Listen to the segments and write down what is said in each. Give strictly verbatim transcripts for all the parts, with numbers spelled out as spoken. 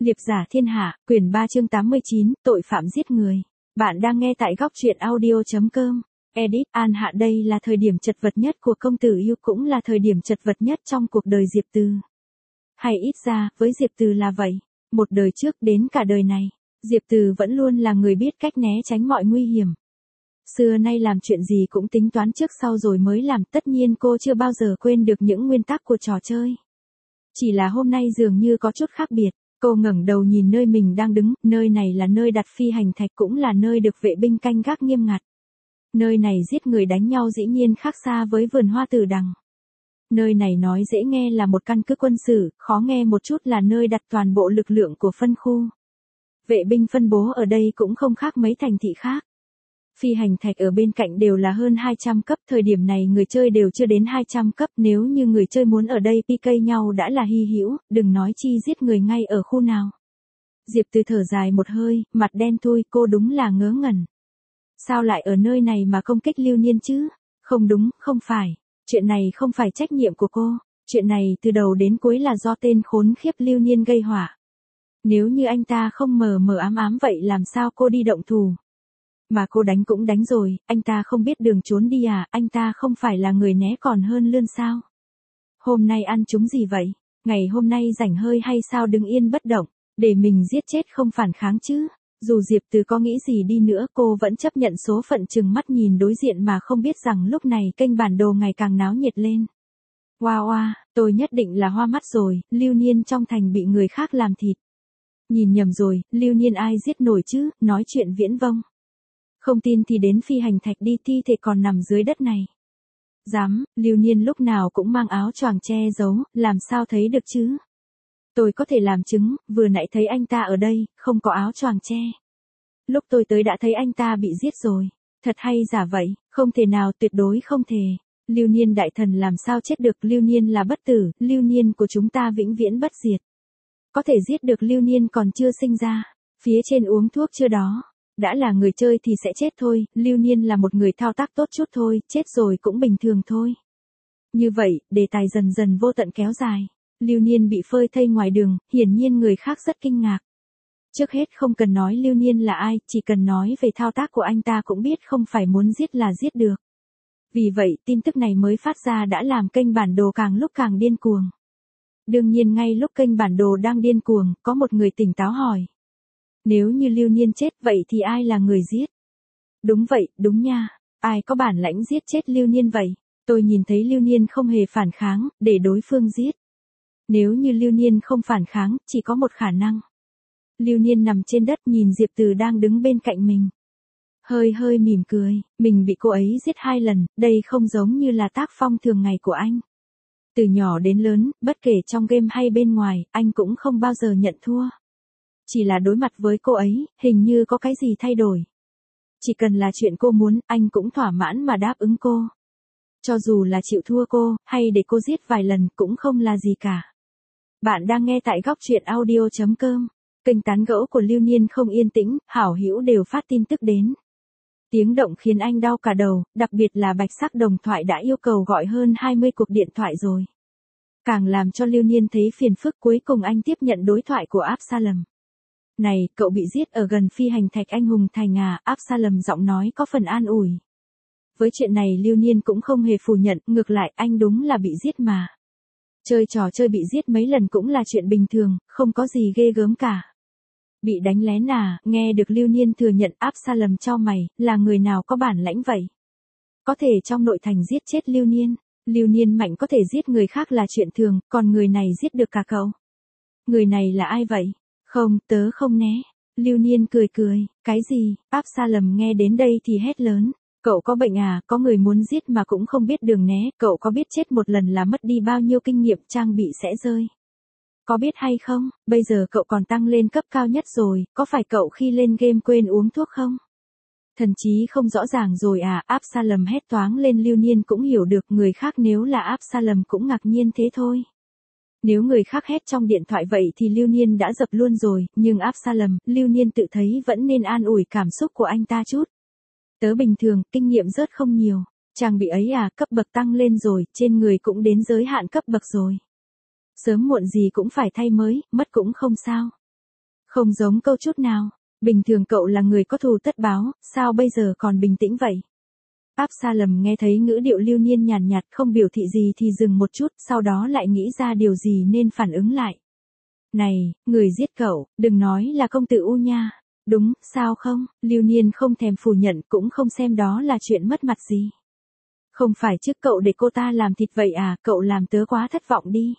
Liệp giả thiên hạ, quyển ba chương tám mươi chín, tội phạm giết người. Bạn đang nghe tại góc truyện audio.com. Edit, An Hạ đây là thời điểm chật vật nhất của công tử yêu, cũng là thời điểm chật vật nhất trong cuộc đời Diệp Từ. Hay ít ra, với Diệp Từ là vậy. Một đời trước đến cả đời này, Diệp Từ vẫn luôn là người biết cách né tránh mọi nguy hiểm. Xưa nay làm chuyện gì cũng tính toán trước sau rồi mới làm, tất nhiên cô chưa bao giờ quên được những nguyên tắc của trò chơi. Chỉ là hôm nay dường như có chút khác biệt. Cô ngẩng đầu nhìn nơi mình đang đứng, nơi này là nơi đặt phi hành thạch, cũng là nơi được vệ binh canh gác nghiêm ngặt. Nơi này giết người đánh nhau dĩ nhiên khác xa với vườn hoa tử đằng. Nơi này nói dễ nghe là một căn cứ quân sự, khó nghe một chút là nơi đặt toàn bộ lực lượng của phân khu. Vệ binh phân bố ở đây cũng không khác mấy thành thị khác. Phi hành thạch ở bên cạnh đều là hơn hai trăm cấp, thời điểm này người chơi đều chưa đến hai trăm cấp, nếu như người chơi muốn ở đây pê ca nhau đã là hy hữu, đừng nói chi giết người ngay ở khu nào. Diệp Từ thở dài một hơi, mặt đen thui, cô đúng là ngớ ngẩn. Sao lại ở nơi này mà công kích Lưu Niên chứ? Không đúng, không phải. Chuyện này không phải trách nhiệm của cô, chuyện này từ đầu đến cuối là do tên khốn khiếp Lưu Niên gây họa. Nếu như anh ta không mờ mờ ám ám vậy làm sao cô đi động thủ? Mà cô đánh cũng đánh rồi, anh ta không biết đường trốn đi à, anh ta không phải là người né còn hơn lươn sao? Hôm nay ăn chúng gì vậy? Ngày hôm nay rảnh hơi hay sao đứng yên bất động, để mình giết chết không phản kháng chứ? Dù Diệp Từ có nghĩ gì đi nữa cô vẫn chấp nhận số phận, chừng mắt nhìn đối diện mà không biết rằng lúc này kênh bản đồ ngày càng náo nhiệt lên. Wow wow, tôi nhất định là hoa mắt rồi, Lưu Niên trong thành bị người khác làm thịt. Nhìn nhầm rồi, Lưu Niên ai giết nổi chứ, nói chuyện viễn vông. Không tin thì đến phi hành thạch đi, thi thể còn nằm dưới đất này. Dám, Lưu Niên lúc nào cũng mang áo choàng che giấu, làm sao thấy được chứ? Tôi có thể làm chứng, vừa nãy thấy anh ta ở đây, không có áo choàng che. Lúc tôi tới đã thấy anh ta bị giết rồi. Thật hay giả vậy, không thể nào, tuyệt đối không thể. Lưu Niên đại thần làm sao chết được, Lưu Niên là bất tử, Lưu Niên của chúng ta vĩnh viễn bất diệt. Có thể giết được Lưu Niên còn chưa sinh ra, phía trên uống thuốc chưa đó. Đã là người chơi thì sẽ chết thôi, Lưu Niên là một người thao tác tốt chút thôi, chết rồi cũng bình thường thôi. Như vậy, đề tài dần dần vô tận kéo dài. Lưu Niên bị phơi thây ngoài đường, hiển nhiên người khác rất kinh ngạc. Trước hết không cần nói Lưu Niên là ai, chỉ cần nói về thao tác của anh ta cũng biết không phải muốn giết là giết được. Vì vậy, tin tức này mới phát ra đã làm kênh bản đồ càng lúc càng điên cuồng. Đương nhiên ngay lúc kênh bản đồ đang điên cuồng, có một người tỉnh táo hỏi. Nếu như Lưu Niên chết vậy thì ai là người giết? Đúng vậy, đúng nha. Ai có bản lãnh giết chết Lưu Niên vậy? Tôi nhìn thấy Lưu Niên không hề phản kháng, để đối phương giết. Nếu như Lưu Niên không phản kháng, chỉ có một khả năng. Lưu Niên nằm trên đất nhìn Diệp Từ đang đứng bên cạnh mình. Hơi hơi mỉm cười, mình bị cô ấy giết hai lần, đây không giống như là tác phong thường ngày của anh. Từ nhỏ đến lớn, bất kể trong game hay bên ngoài, anh cũng không bao giờ nhận thua. Chỉ là đối mặt với cô ấy, hình như có cái gì thay đổi. Chỉ cần là chuyện cô muốn, anh cũng thỏa mãn mà đáp ứng cô. Cho dù là chịu thua cô, hay để cô giết vài lần, cũng không là gì cả. Bạn đang nghe tại góc truyện audio.com. Kênh tán gẫu của Lưu Niên không yên tĩnh, hảo hữu đều phát tin tức đến. Tiếng động khiến anh đau cả đầu, đặc biệt là bạch sắc đồng thoại đã yêu cầu gọi hơn hai mươi cuộc điện thoại rồi. Càng làm cho Lưu Niên thấy phiền phức, cuối cùng anh tiếp nhận đối thoại của Absalom. Này, cậu bị giết ở gần phi hành thạch anh hùng thành à, Absalom giọng nói có phần an ủi. Với chuyện này Lưu Niên cũng không hề phủ nhận, ngược lại anh đúng là bị giết mà. Chơi trò chơi bị giết mấy lần cũng là chuyện bình thường, không có gì ghê gớm cả. Bị đánh lén à, nghe được Lưu Niên thừa nhận, Absalom cho mày, là người nào có bản lãnh vậy? Có thể trong nội thành giết chết Lưu Niên, Lưu Niên mạnh có thể giết người khác là chuyện thường, còn người này giết được cả cậu. Người này là ai vậy? Không, tớ không né. Lưu Niên cười cười, cái gì? Absalom nghe đến đây thì hét lớn. Cậu có bệnh à, có người muốn giết mà cũng không biết đường né, cậu có biết chết một lần là mất đi bao nhiêu kinh nghiệm trang bị sẽ rơi. Có biết hay không, bây giờ cậu còn tăng lên cấp cao nhất rồi, có phải cậu khi lên game quên uống thuốc không? Thần trí không rõ ràng rồi à, Absalom hét toáng lên. Lưu Niên cũng hiểu được, người khác nếu là Absalom cũng ngạc nhiên thế thôi. Nếu người khác hét trong điện thoại vậy thì Lưu Niên đã dập luôn rồi, nhưng Absalom, Lưu Niên tự thấy vẫn nên an ủi cảm xúc của anh ta chút. Tớ bình thường, kinh nghiệm rớt không nhiều. Trang bị ấy à, cấp bậc tăng lên rồi, trên người cũng đến giới hạn cấp bậc rồi. Sớm muộn gì cũng phải thay mới, mất cũng không sao. Không giống câu chút nào. Bình thường cậu là người có thù tất báo, sao bây giờ còn bình tĩnh vậy? Absalom nghe thấy ngữ điệu Lưu Niên nhàn nhạt, không biểu thị gì thì dừng một chút, sau đó lại nghĩ ra điều gì nên phản ứng lại. Này, người giết cậu, đừng nói là công tử U nha. Đúng, sao không? Lưu Niên không thèm phủ nhận, cũng không xem đó là chuyện mất mặt gì. Không phải trước cậu để cô ta làm thịt vậy à, cậu làm tớ quá thất vọng đi.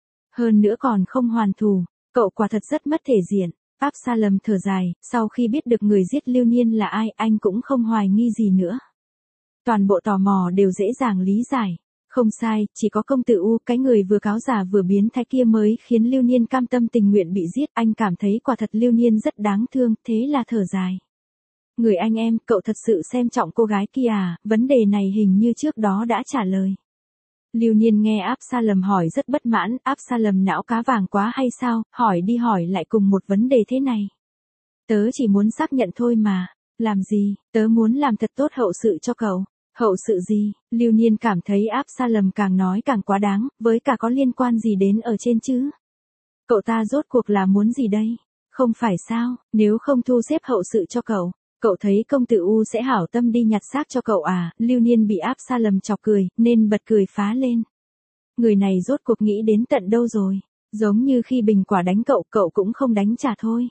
Hơn nữa còn không hoàn thù, cậu quả thật rất mất thể diện. Absalom thở dài, sau khi biết được người giết Lưu Niên là ai, anh cũng không hoài nghi gì nữa. Toàn bộ tò mò đều dễ dàng lý giải. Không sai, chỉ có công tử U, cái người vừa cáo giả vừa biến thái kia mới khiến Lưu Niên cam tâm tình nguyện bị giết. Anh cảm thấy quả thật Lưu Niên rất đáng thương, thế là thở dài. Người anh em, cậu thật sự xem trọng cô gái kia à, vấn đề này hình như trước đó đã trả lời. Lưu Niên nghe Absalom hỏi rất bất mãn, Absalom não cá vàng quá hay sao, hỏi đi hỏi lại cùng một vấn đề thế này. Tớ chỉ muốn xác nhận thôi mà, làm gì, tớ muốn làm thật tốt hậu sự cho cậu. Hậu sự gì? Lưu Niên cảm thấy Absalom càng nói càng quá đáng, với cả có liên quan gì đến ở trên chứ? Cậu ta rốt cuộc là muốn gì đây? Không phải sao, nếu không thu xếp hậu sự cho cậu, cậu thấy công tử U sẽ hảo tâm đi nhặt xác cho cậu à? Lưu Niên bị Absalom chọc cười, nên bật cười phá lên. Người này rốt cuộc nghĩ đến tận đâu rồi? Giống như khi bình quả đánh cậu, cậu cũng không đánh trả thôi.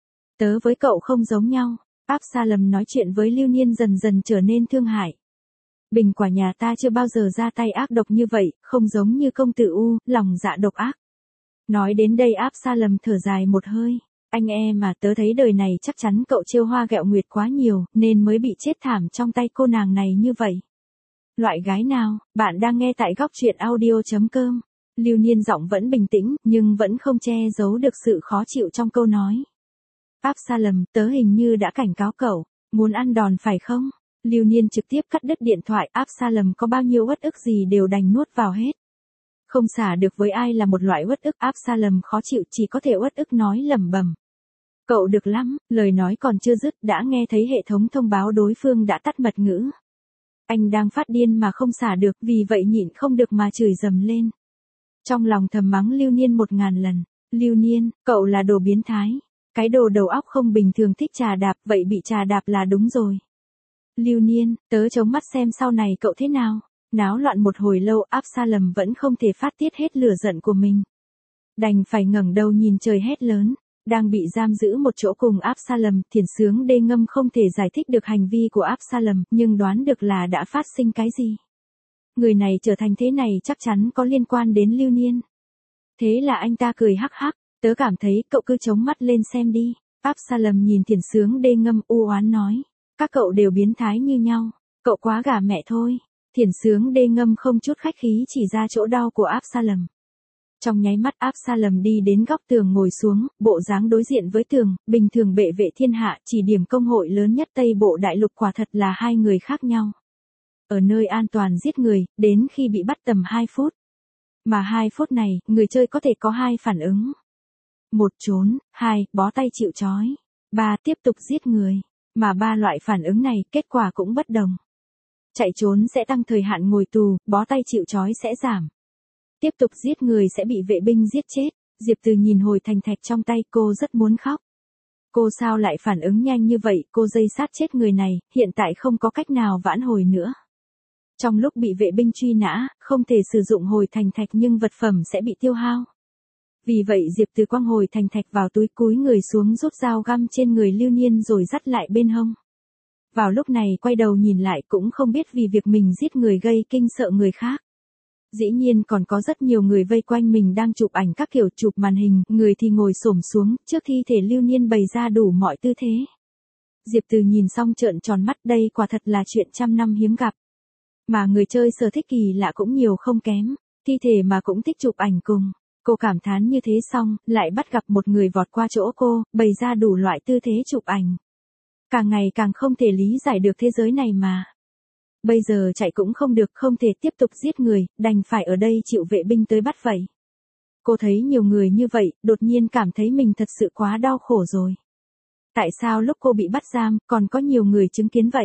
Tớ với cậu không giống nhau. Absalom nói chuyện với Lưu Niên dần dần trở nên thương hại. Bình quả nhà ta chưa bao giờ ra tay ác độc như vậy, không giống như công tử U, lòng dạ độc ác. Nói đến đây Absalom thở dài một hơi. Anh em mà tớ thấy đời này chắc chắn cậu trêu hoa ghẹo nguyệt quá nhiều, nên mới bị chết thảm trong tay cô nàng này như vậy. Loại gái nào, bạn đang nghe tại góc truyện audio.com. Lưu Niên giọng vẫn bình tĩnh, nhưng vẫn không che giấu được sự khó chịu trong câu nói. Absalom, tớ hình như đã cảnh cáo cậu, muốn ăn đòn phải không? Lưu Niên trực tiếp cắt đứt điện thoại, Absalom có bao nhiêu uất ức gì đều đành nuốt vào hết. Không xả được với ai là một loại uất ức, Absalom khó chịu chỉ có thể uất ức nói lẩm bẩm. Cậu được lắm, lời nói còn chưa dứt đã nghe thấy hệ thống thông báo đối phương đã tắt mật ngữ. Anh đang phát điên mà không xả được, vì vậy nhịn không được mà chửi dầm lên. Trong lòng thầm mắng Lưu Niên một ngàn lần. Lưu Niên, cậu là đồ biến thái. Cái đồ đầu óc không bình thường thích trà đạp, vậy bị trà đạp là đúng rồi. Lưu Niên, tớ chống mắt xem sau này cậu thế nào. Náo loạn một hồi lâu, Absalom vẫn không thể phát tiết hết lửa giận của mình. Đành phải ngẩng đầu nhìn trời hét lớn. Đang bị giam giữ một chỗ cùng Absalom, Thiển Sướng Đê Ngâm không thể giải thích được hành vi của Absalom, nhưng đoán được là đã phát sinh cái gì. Người này trở thành thế này chắc chắn có liên quan đến Lưu Niên. Thế là anh ta cười hắc hắc, tớ cảm thấy cậu cứ chống mắt lên xem đi. Absalom nhìn Thiển Sướng Đê Ngâm u oán nói, các cậu đều biến thái như nhau, cậu quá gà mẹ thôi. Thiển Sướng Đê Ngâm không chút khách khí chỉ ra chỗ đau của Absalom. Trong nháy mắt Absalom đi đến góc tường ngồi xuống, bộ dáng đối diện với tường, bình thường bệ vệ thiên hạ, chỉ điểm công hội lớn nhất Tây Bộ Đại Lục quả thật là hai người khác nhau. Ở nơi an toàn giết người, đến khi bị bắt tầm hai phút. Mà hai phút này, người chơi có thể có hai phản ứng. Một trốn, hai, bó tay chịu trói. Ba, tiếp tục giết người. Mà ba loại phản ứng này, kết quả cũng bất đồng. Chạy trốn sẽ tăng thời hạn ngồi tù, bó tay chịu trói sẽ giảm. Tiếp tục giết người sẽ bị vệ binh giết chết. Diệp Từ nhìn hồi thành thạch trong tay, cô rất muốn khóc. Cô sao lại phản ứng nhanh như vậy, cô dây sát chết người này, hiện tại không có cách nào vãn hồi nữa. Trong lúc bị vệ binh truy nã, không thể sử dụng hồi thành thạch nhưng vật phẩm sẽ bị tiêu hao. Vì vậy Diệp Từ quăng hồi thành thạch vào túi, cúi người xuống rút dao găm trên người Lưu Niên rồi dắt lại bên hông. Vào lúc này quay đầu nhìn lại cũng không biết vì việc mình giết người gây kinh sợ người khác. Dĩ nhiên còn có rất nhiều người vây quanh mình đang chụp ảnh các kiểu chụp màn hình, người thì ngồi xổm xuống, trước thi thể Lưu Niên bày ra đủ mọi tư thế. Diệp Từ nhìn xong trợn tròn mắt, đây quả thật là chuyện trăm năm hiếm gặp. Mà người chơi sở thích kỳ lạ cũng nhiều không kém, thi thể mà cũng thích chụp ảnh cùng. Cô cảm thán như thế xong, lại bắt gặp một người vọt qua chỗ cô, bày ra đủ loại tư thế chụp ảnh. Càng ngày càng không thể lý giải được thế giới này mà. Bây giờ chạy cũng không được, không thể tiếp tục giết người, đành phải ở đây chịu vệ binh tới bắt vậy. Cô thấy nhiều người như vậy, đột nhiên cảm thấy mình thật sự quá đau khổ rồi. Tại sao lúc cô bị bắt giam, còn có nhiều người chứng kiến vậy?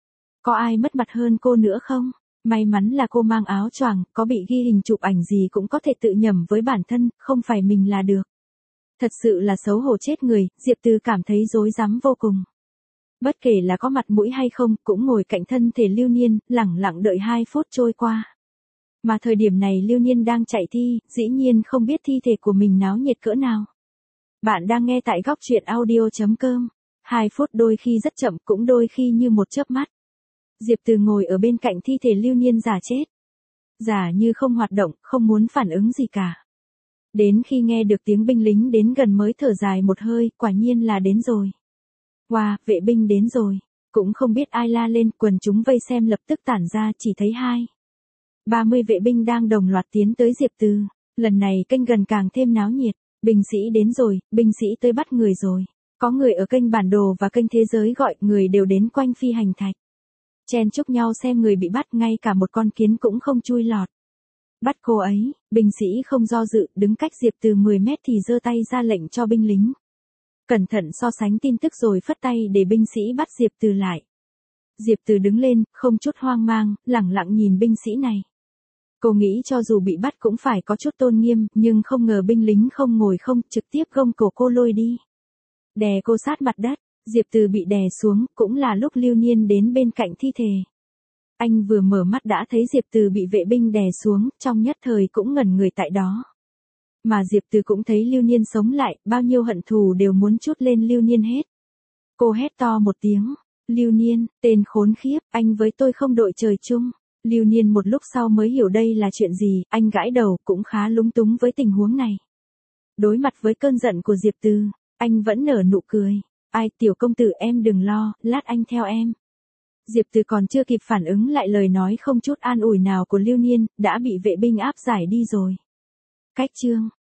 Có ai mất mặt hơn cô nữa không? May mắn là cô mang áo choàng, có bị ghi hình chụp ảnh gì cũng có thể tự nhẩm với bản thân, không phải mình là được. Thật sự là xấu hổ chết người, Diệp Từ cảm thấy rối rắm vô cùng. Bất kể là có mặt mũi hay không, cũng ngồi cạnh thân thể Lưu Niên, lẳng lặng đợi hai phút trôi qua. Mà thời điểm này Lưu Niên đang chạy thi, dĩ nhiên không biết thi thể của mình náo nhiệt cỡ nào. Bạn đang nghe tại góc truyện audio chấm com. Hai phút đôi khi rất chậm, cũng đôi khi như một chớp mắt. Diệp Từ ngồi ở bên cạnh thi thể Lưu Niên giả chết. Giả như không hoạt động, không muốn phản ứng gì cả. Đến khi nghe được tiếng binh lính đến gần mới thở dài một hơi, quả nhiên là đến rồi. Wow, vệ binh đến rồi. Cũng không biết ai la lên, quần chúng vây xem lập tức tản ra, chỉ thấy hai. ba mươi vệ binh đang đồng loạt tiến tới Diệp Từ. Lần này kênh gần càng thêm náo nhiệt. Binh sĩ đến rồi, binh sĩ tới bắt người rồi. Có người ở kênh bản đồ và kênh thế giới gọi, người đều đến quanh phi hành thạch. Chen chúc nhau xem người bị bắt, ngay cả một con kiến cũng không chui lọt. Bắt cô ấy, binh sĩ không do dự, đứng cách Diệp Từ mười mét thì giơ tay ra lệnh cho binh lính. Cẩn thận so sánh tin tức rồi phất tay để binh sĩ bắt Diệp Từ lại. Diệp Từ đứng lên, không chút hoang mang, lẳng lặng nhìn binh sĩ này. Cô nghĩ cho dù bị bắt cũng phải có chút tôn nghiêm, nhưng không ngờ binh lính không ngồi không, trực tiếp gông cổ cô lôi đi. Đè cô sát mặt đất, Diệp Từ bị đè xuống, cũng là lúc Lưu Niên đến bên cạnh thi thể. Anh vừa mở mắt đã thấy Diệp Từ bị vệ binh đè xuống, trong nhất thời cũng ngẩn người tại đó. Mà Diệp Từ cũng thấy Lưu Niên sống lại, bao nhiêu hận thù đều muốn trút lên Lưu Niên hết. Cô hét to một tiếng, Lưu Niên, tên khốn khiếp, anh với tôi không đội trời chung. Lưu Niên một lúc sau mới hiểu đây là chuyện gì, anh gãi đầu, cũng khá lúng túng với tình huống này. Đối mặt với cơn giận của Diệp Từ, anh vẫn nở nụ cười. Ai, tiểu công tử em đừng lo, lát anh theo em. Diệp Từ còn chưa kịp phản ứng lại lời nói không chút an ủi nào của Lưu Niên, đã bị vệ binh áp giải đi rồi. Cách chương